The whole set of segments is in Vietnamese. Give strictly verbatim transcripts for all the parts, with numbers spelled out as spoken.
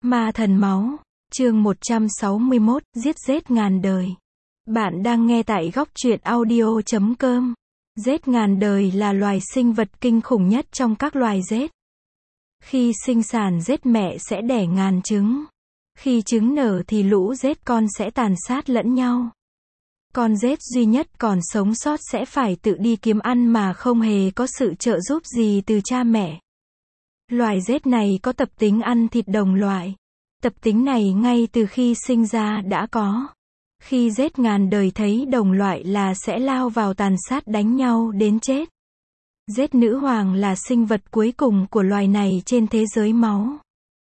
Ma thần máu, chương một trăm sáu mươi mốt, giết rết ngàn đời. Bạn đang nghe tại góc truyện audio chấm com. Rết ngàn đời là loài sinh vật kinh khủng nhất trong các loài rết. Khi sinh sản rết mẹ sẽ đẻ ngàn trứng. Khi trứng nở thì lũ rết con sẽ tàn sát lẫn nhau. Con rết duy nhất còn sống sót sẽ phải tự đi kiếm ăn mà không hề có sự trợ giúp gì từ cha mẹ. Loài rết này có tập tính ăn thịt đồng loại. Tập tính này ngay từ khi sinh ra đã có. Khi rết ngàn đời thấy đồng loại là sẽ lao vào tàn sát đánh nhau đến chết. Rết nữ hoàng là sinh vật cuối cùng của loài này trên thế giới máu.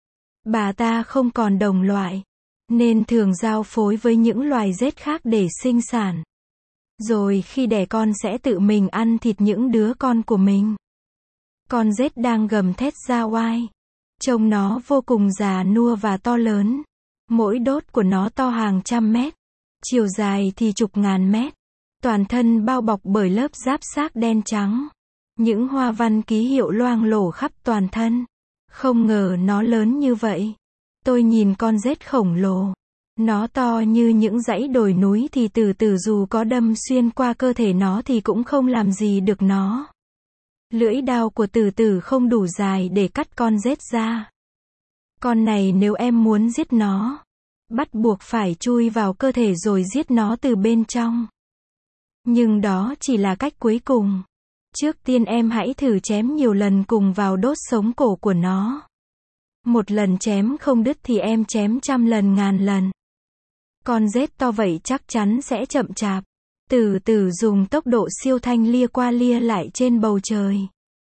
Bà ta không còn đồng loại, nên thường giao phối với những loài rết khác để sinh sản. Rồi khi đẻ con sẽ tự mình ăn thịt những đứa con của mình. Con rết đang gầm thét ra oai. Trông nó vô cùng già nua và to lớn. Mỗi đốt của nó to hàng trăm mét. Chiều dài thì chục ngàn mét. Toàn thân bao bọc bởi lớp giáp xác đen trắng. Những hoa văn ký hiệu loang lổ khắp toàn thân. Không ngờ nó lớn như vậy. Tôi nhìn con rết khổng lồ. Nó to như những dãy đồi núi thì từ từ dù có đâm xuyên qua cơ thể nó thì cũng không làm gì được nó. Lưỡi đao của từ từ không đủ dài để cắt con rết ra. Con này nếu em muốn giết nó, bắt buộc phải chui vào cơ thể rồi giết nó từ bên trong. Nhưng đó chỉ là cách cuối cùng. Trước tiên em hãy thử chém nhiều lần cùng vào đốt sống cổ của nó. Một lần chém không đứt thì em chém trăm lần ngàn lần. Con rết to vậy chắc chắn sẽ chậm chạp. Từ từ dùng tốc độ siêu thanh lia qua lia lại trên bầu trời.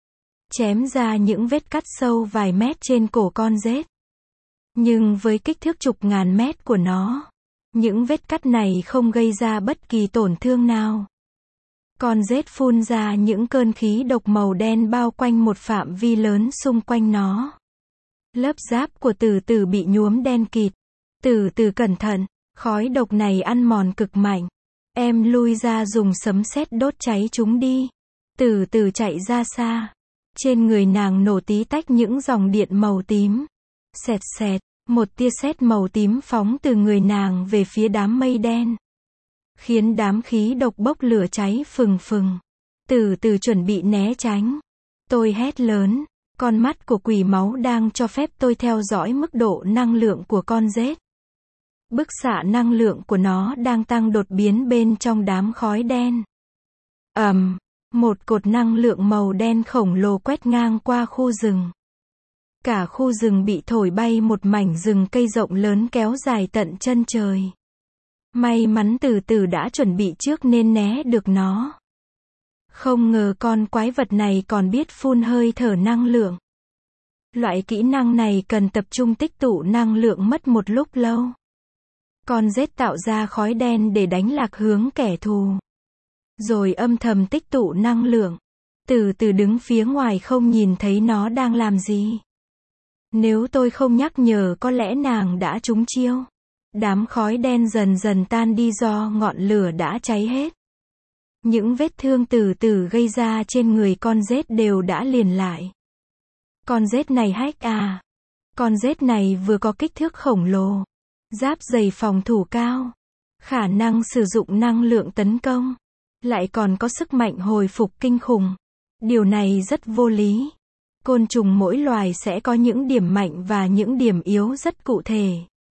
Chém ra những vết cắt sâu vài mét trên cổ con rết. Nhưng với kích thước chục ngàn mét của nó, những vết cắt này không gây ra bất kỳ tổn thương nào. Con rết phun ra những cơn khí độc màu đen bao quanh một phạm vi lớn xung quanh nó. Lớp giáp của từ từ bị nhuốm đen kịt. Từ từ cẩn thận, khói độc này ăn mòn cực mạnh. Em lui ra dùng sấm sét đốt cháy chúng đi. Từ từ chạy ra xa. Trên người nàng nổ tí tách những dòng điện màu tím. Xẹt xẹt, một tia sét màu tím phóng từ người nàng về phía đám mây đen. Khiến đám khí độc bốc lửa cháy phừng phừng. Từ từ chuẩn bị né tránh. Tôi hét lớn. Con mắt của quỷ máu đang cho phép tôi theo dõi mức độ năng lượng của con rết. Bức xạ năng lượng của nó đang tăng đột biến bên trong đám khói đen. Ầm, um, một cột năng lượng màu đen khổng lồ quét ngang qua khu rừng. Cả khu rừng bị thổi bay một mảnh rừng cây rộng lớn kéo dài tận chân trời. May mắn từ từ đã chuẩn bị trước nên né được nó. Không ngờ con quái vật này còn biết phun hơi thở năng lượng. Loại kỹ năng này cần tập trung tích tụ năng lượng mất một lúc lâu. Con rết tạo ra khói đen để đánh lạc hướng kẻ thù. Rồi âm thầm tích tụ năng lượng. Từ từ đứng phía ngoài không nhìn thấy nó đang làm gì. Nếu tôi không nhắc nhở có lẽ nàng đã trúng chiêu. Đám khói đen dần dần tan đi do ngọn lửa đã cháy hết. Những vết thương từ từ gây ra trên người con rết đều đã liền lại. Con rết này hack à. Con rết này vừa có kích thước khổng lồ. Giáp dày phòng thủ cao. Khả năng sử dụng năng lượng tấn công. Lại còn có sức mạnh hồi phục kinh khủng. Điều này rất vô lý. Côn trùng mỗi loài sẽ có những điểm mạnh và những điểm yếu rất cụ thể.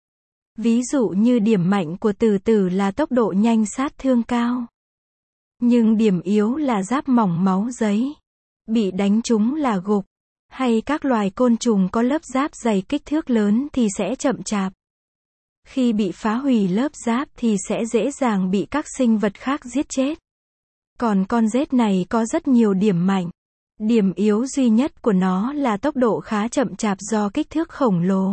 Ví dụ như điểm mạnh của từ từ là tốc độ nhanh sát thương cao. Nhưng điểm yếu là giáp mỏng máu giấy. Bị đánh trúng là gục. Hay các loài côn trùng có lớp giáp dày kích thước lớn thì sẽ chậm chạp. Khi bị phá hủy lớp giáp thì sẽ dễ dàng bị các sinh vật khác giết chết. Còn con rết này có rất nhiều điểm mạnh. Điểm yếu duy nhất của nó là tốc độ khá chậm chạp do kích thước khổng lồ.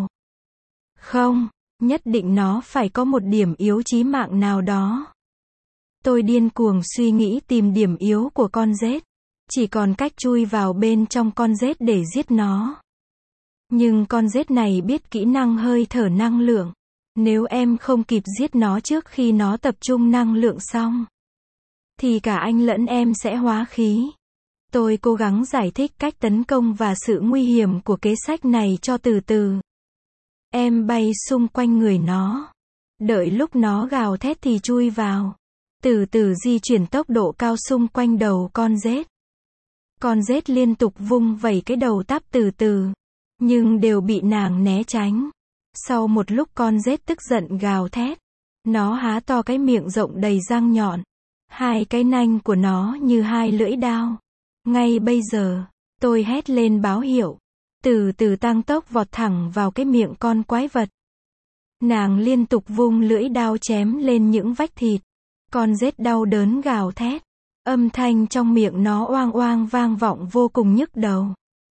Không, nhất định nó phải có một điểm yếu chí mạng nào đó. Tôi điên cuồng suy nghĩ tìm điểm yếu của con rết. Chỉ còn cách chui vào bên trong con rết để giết nó. Nhưng con rết này biết kỹ năng hơi thở năng lượng. Nếu em không kịp giết nó trước khi nó tập trung năng lượng xong, thì cả anh lẫn em sẽ hóa khí. Tôi cố gắng giải thích cách tấn công và sự nguy hiểm của kế sách này cho từ từ. Em bay xung quanh người nó. Đợi lúc nó gào thét thì chui vào. Từ từ di chuyển tốc độ cao xung quanh đầu con rết. Con rết liên tục vung vẩy cái đầu táp từ từ. Nhưng đều bị nàng né tránh. Sau một lúc con rết tức giận gào thét. Nó há to cái miệng rộng đầy răng nhọn. Hai cái nanh của nó như hai lưỡi đao. Ngay bây giờ, tôi hét lên báo hiệu. Từ từ tăng tốc vọt thẳng vào cái miệng con quái vật. Nàng liên tục vung lưỡi đao chém lên những vách thịt. Con rết đau đớn gào thét. Âm thanh trong miệng nó oang oang vang vọng vô cùng nhức đầu.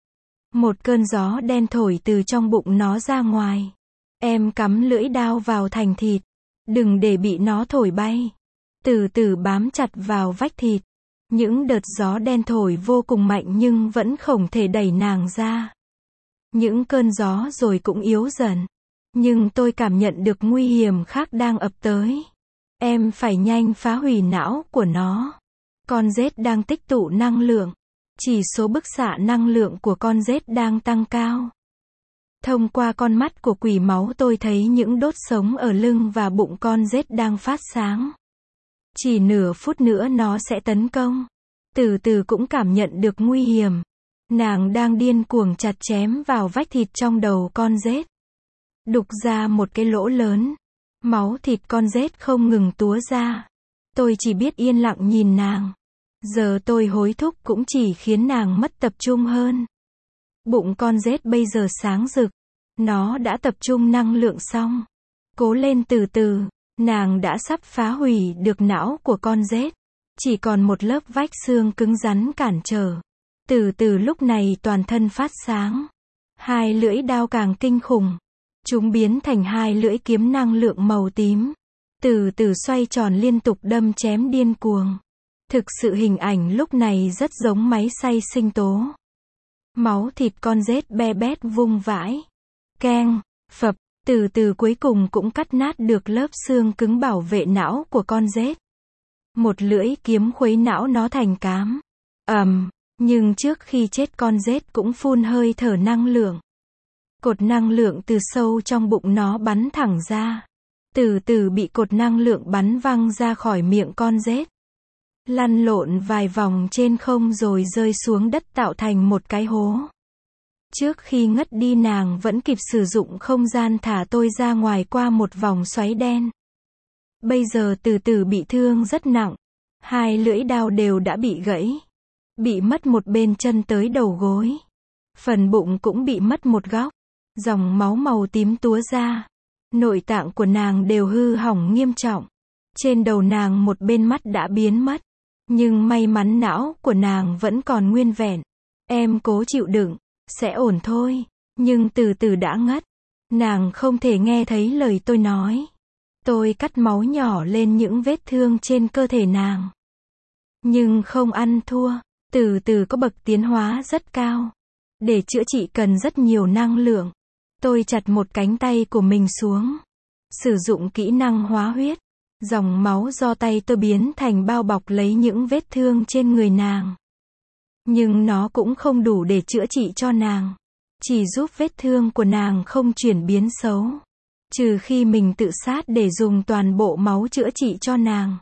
Một cơn gió đen thổi từ trong bụng nó ra ngoài. Em cắm lưỡi đao vào thành thịt. Đừng để bị nó thổi bay. Từ từ bám chặt vào vách thịt. Những đợt gió đen thổi vô cùng mạnh nhưng vẫn không thể đẩy nàng ra. Những cơn gió rồi cũng yếu dần. Nhưng tôi cảm nhận được nguy hiểm khác đang ập tới. Em phải nhanh phá hủy não của nó. Con rết đang tích tụ năng lượng. Chỉ số bức xạ năng lượng của con rết đang tăng cao. Thông qua con mắt của quỷ máu tôi thấy những đốt sống ở lưng và bụng con rết đang phát sáng. Chỉ nửa phút nữa nó sẽ tấn công. Từ từ cũng cảm nhận được nguy hiểm. Nàng đang điên cuồng chặt chém vào vách thịt trong đầu con rết. Đục ra một cái lỗ lớn. Máu thịt con rết không ngừng túa ra. Tôi chỉ biết yên lặng nhìn nàng. Giờ tôi hối thúc cũng chỉ khiến nàng mất tập trung hơn. Bụng con rết bây giờ sáng rực. Nó đã tập trung năng lượng xong. Cố lên từ từ. Nàng đã sắp phá hủy được não của con rết. Chỉ còn một lớp vách xương cứng rắn cản trở. Từ từ lúc này toàn thân phát sáng. Hai lưỡi đao càng kinh khủng. Chúng biến thành hai lưỡi kiếm năng lượng màu tím. Từ từ xoay tròn liên tục đâm chém điên cuồng. Thực sự hình ảnh lúc này rất giống máy xay sinh tố. Máu thịt con rết be bét vung vãi. Keng, phập, từ từ cuối cùng cũng cắt nát được lớp xương cứng bảo vệ não của con rết. Một lưỡi kiếm khuấy não nó thành cám. Ầm, um, nhưng trước khi chết con rết cũng phun hơi thở năng lượng. Cột năng lượng từ sâu trong bụng nó bắn thẳng ra. Từ từ bị cột năng lượng bắn văng ra khỏi miệng con rết. Lăn lộn vài vòng trên không rồi rơi xuống đất tạo thành một cái hố. Trước khi ngất đi nàng vẫn kịp sử dụng không gian thả tôi ra ngoài qua một vòng xoáy đen. Bây giờ từ từ bị thương rất nặng. Hai lưỡi đao đều đã bị gãy. Bị mất một bên chân tới đầu gối. Phần bụng cũng bị mất một góc. Dòng máu màu tím túa ra. Nội tạng của nàng đều hư hỏng nghiêm trọng. Trên đầu nàng một bên mắt đã biến mất. Nhưng may mắn não của nàng vẫn còn nguyên vẹn. Em cố chịu đựng, sẽ ổn thôi. Nhưng từ từ đã ngất. Nàng không thể nghe thấy lời tôi nói. Tôi cắt máu nhỏ lên những vết thương trên cơ thể nàng. Nhưng không ăn thua. Từ từ có bậc tiến hóa rất cao. Để chữa trị cần rất nhiều năng lượng. Tôi chặt một cánh tay của mình xuống. Sử dụng kỹ năng hóa huyết. Dòng máu do tay tôi biến thành bao bọc lấy những vết thương trên người nàng. Nhưng nó cũng không đủ để chữa trị cho nàng. Chỉ giúp vết thương của nàng không chuyển biến xấu. Trừ khi mình tự sát để dùng toàn bộ máu chữa trị cho nàng.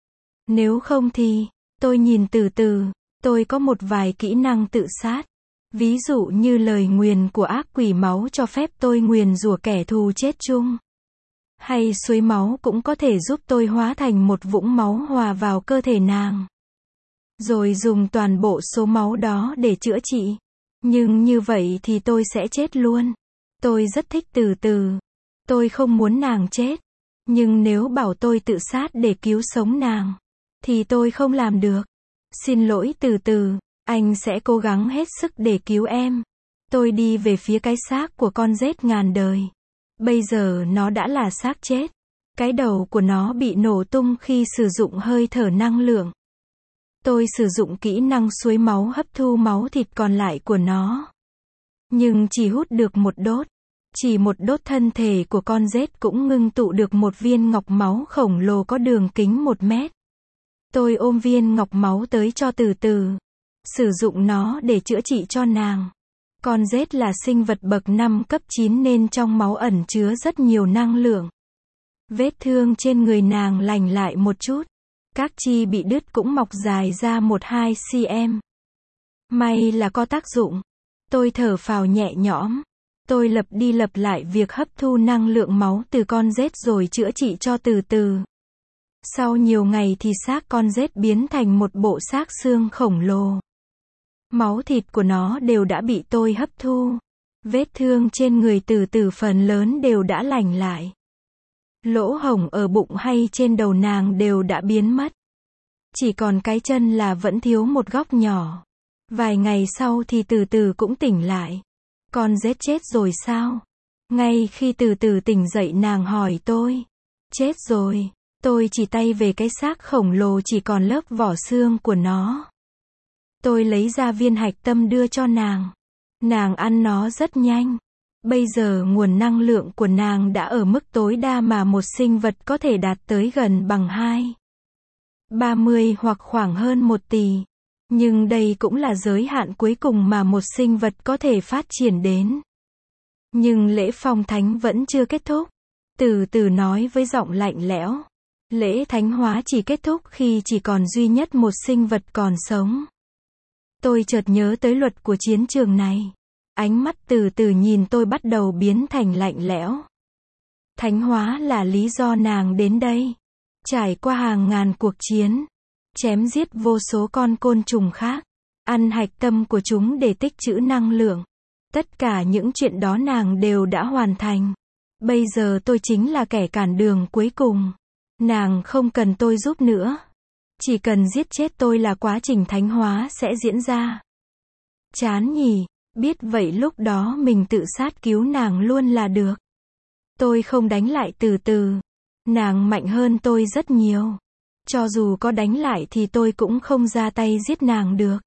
Nếu không thì, tôi nhìn từ từ, tôi có một vài kỹ năng tự sát. Ví dụ như lời nguyền của ác quỷ máu cho phép tôi nguyền rủa kẻ thù chết chung. Hay suối máu cũng có thể giúp tôi hóa thành một vũng máu hòa vào cơ thể nàng. Rồi dùng toàn bộ số máu đó để chữa trị. Nhưng như vậy thì tôi sẽ chết luôn. Tôi rất thích từ từ. Tôi không muốn nàng chết. Nhưng nếu bảo tôi tự sát để cứu sống nàng, thì tôi không làm được. Xin lỗi từ từ, anh sẽ cố gắng hết sức để cứu em. Tôi đi về phía cái xác của con rết ngàn đời. Bây giờ nó đã là xác chết. Cái đầu của nó bị nổ tung khi sử dụng hơi thở năng lượng. Tôi sử dụng kỹ năng suối máu hấp thu máu thịt còn lại của nó. Nhưng chỉ hút được một đốt. Chỉ một đốt thân thể của con rết cũng ngưng tụ được một viên ngọc máu khổng lồ có đường kính một mét. Tôi ôm viên ngọc máu tới cho từ từ. Sử dụng nó để chữa trị cho nàng. Con rết là sinh vật bậc năm cấp chín nên trong máu ẩn chứa rất nhiều năng lượng. Vết thương trên người nàng lành lại một chút. Các chi bị đứt cũng mọc dài ra một hai xăng-ti-mét. May là có tác dụng. Tôi thở phào nhẹ nhõm. Tôi lặp đi lặp lại việc hấp thu năng lượng máu từ con rết rồi chữa trị cho từ từ. Sau nhiều ngày thì xác con rết biến thành một bộ xác xương khổng lồ. Máu thịt của nó đều đã bị tôi hấp thu. Vết thương trên người từ từ phần lớn đều đã lành lại. Lỗ hổng ở bụng hay trên đầu nàng đều đã biến mất. Chỉ còn cái chân là vẫn thiếu một góc nhỏ. Vài ngày sau thì từ từ cũng tỉnh lại. Con rết chết rồi sao? Ngay khi từ từ tỉnh dậy nàng hỏi tôi. Chết rồi. Tôi chỉ tay về cái xác khổng lồ chỉ còn lớp vỏ xương của nó. Tôi lấy ra viên hạch tâm đưa cho nàng. Nàng ăn nó rất nhanh. Bây giờ nguồn năng lượng của nàng đã ở mức tối đa mà một sinh vật có thể đạt tới gần bằng hai ba mươi hoặc khoảng hơn một tỷ. Nhưng đây cũng là giới hạn cuối cùng mà một sinh vật có thể phát triển đến. Nhưng lễ phong thánh vẫn chưa kết thúc. Từ từ nói với giọng lạnh lẽo. Lễ thánh hóa chỉ kết thúc khi chỉ còn duy nhất một sinh vật còn sống. Tôi chợt nhớ tới luật của chiến trường này. Ánh mắt từ từ nhìn tôi bắt đầu biến thành lạnh lẽo. Thánh hóa là lý do nàng đến đây. Trải qua hàng ngàn cuộc chiến. Chém giết vô số con côn trùng khác. Ăn hạch tâm của chúng để tích trữ năng lượng. Tất cả những chuyện đó nàng đều đã hoàn thành. Bây giờ tôi chính là kẻ cản đường cuối cùng. Nàng không cần tôi giúp nữa. Chỉ cần giết chết tôi là quá trình thánh hóa sẽ diễn ra. Chán nhỉ, biết vậy lúc đó mình tự sát cứu nàng luôn là được. Tôi không đánh lại từ từ. Nàng mạnh hơn tôi rất nhiều. Cho dù có đánh lại thì tôi cũng không ra tay giết nàng được.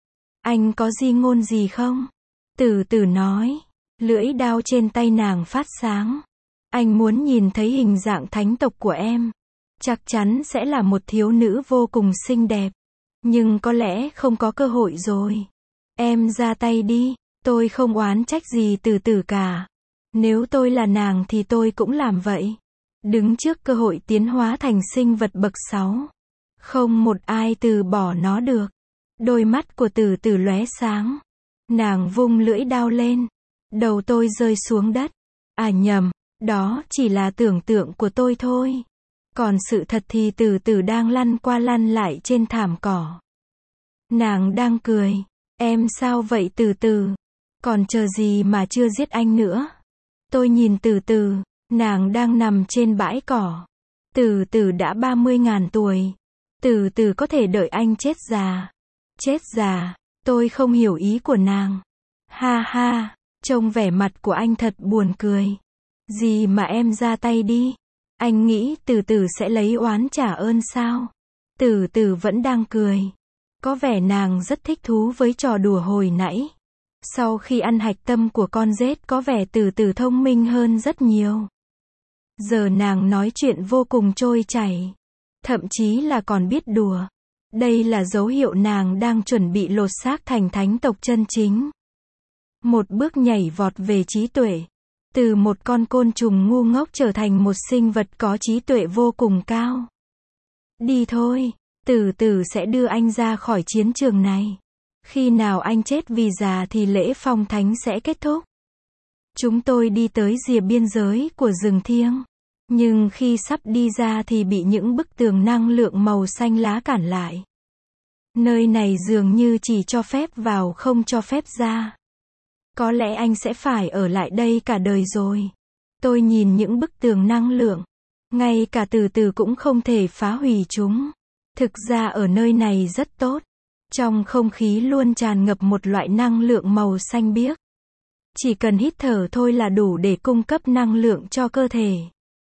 Anh có di ngôn gì không? Từ từ nói. Lưỡi đao trên tay nàng phát sáng. Anh muốn nhìn thấy hình dạng thánh tộc của em. Chắc chắn sẽ là một thiếu nữ vô cùng xinh đẹp. Nhưng có lẽ không có cơ hội rồi. Em ra tay đi. Tôi không oán trách gì từ từ cả. Nếu tôi là nàng thì tôi cũng làm vậy. Đứng trước cơ hội tiến hóa thành sinh vật bậc sáu. Không một ai từ bỏ nó được. Đôi mắt của từ từ lóe sáng. Nàng vung lưỡi đao lên. Đầu tôi rơi xuống đất. À nhầm, đó chỉ là tưởng tượng của tôi thôi. Còn sự thật thì từ từ đang lăn qua lăn lại trên thảm cỏ. Nàng đang cười. Em sao vậy từ từ? Còn chờ gì mà chưa giết anh nữa? Tôi nhìn từ từ. Nàng đang nằm trên bãi cỏ. Từ từ đã ba mươi ngàn tuổi. Từ từ có thể đợi anh chết già. Chết già. Tôi không hiểu ý của nàng. Ha ha. Trông vẻ mặt của anh thật buồn cười. Gì mà em ra tay đi. Anh nghĩ từ từ sẽ lấy oán trả ơn sao? Từ từ vẫn đang cười. Có vẻ nàng rất thích thú với trò đùa hồi nãy. Sau khi ăn hạch tâm của con rết có vẻ từ từ thông minh hơn rất nhiều. Giờ nàng nói chuyện vô cùng trôi chảy. Thậm chí là còn biết đùa. Đây là dấu hiệu nàng đang chuẩn bị lột xác thành thánh tộc chân chính. Một bước nhảy vọt về trí tuệ. Từ một con côn trùng ngu ngốc trở thành một sinh vật có trí tuệ vô cùng cao. Đi thôi, từ từ sẽ đưa anh ra khỏi chiến trường này. Khi nào anh chết vì già thì lễ phong thánh sẽ kết thúc. Chúng tôi đi tới rìa biên giới của rừng thiêng. Nhưng khi sắp đi ra thì bị những bức tường năng lượng màu xanh lá cản lại. Nơi này dường như chỉ cho phép vào không cho phép ra. Có lẽ anh sẽ phải ở lại đây cả đời rồi. Tôi nhìn những bức tường năng lượng. Ngay cả từ từ cũng không thể phá hủy chúng. Thực ra ở nơi này rất tốt. Trong không khí luôn tràn ngập một loại năng lượng màu xanh biếc. Chỉ cần hít thở thôi là đủ để cung cấp năng lượng cho cơ thể.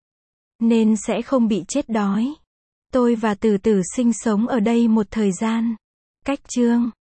Nên sẽ không bị chết đói. Tôi và từ từ sinh sống ở đây một thời gian. Cách chương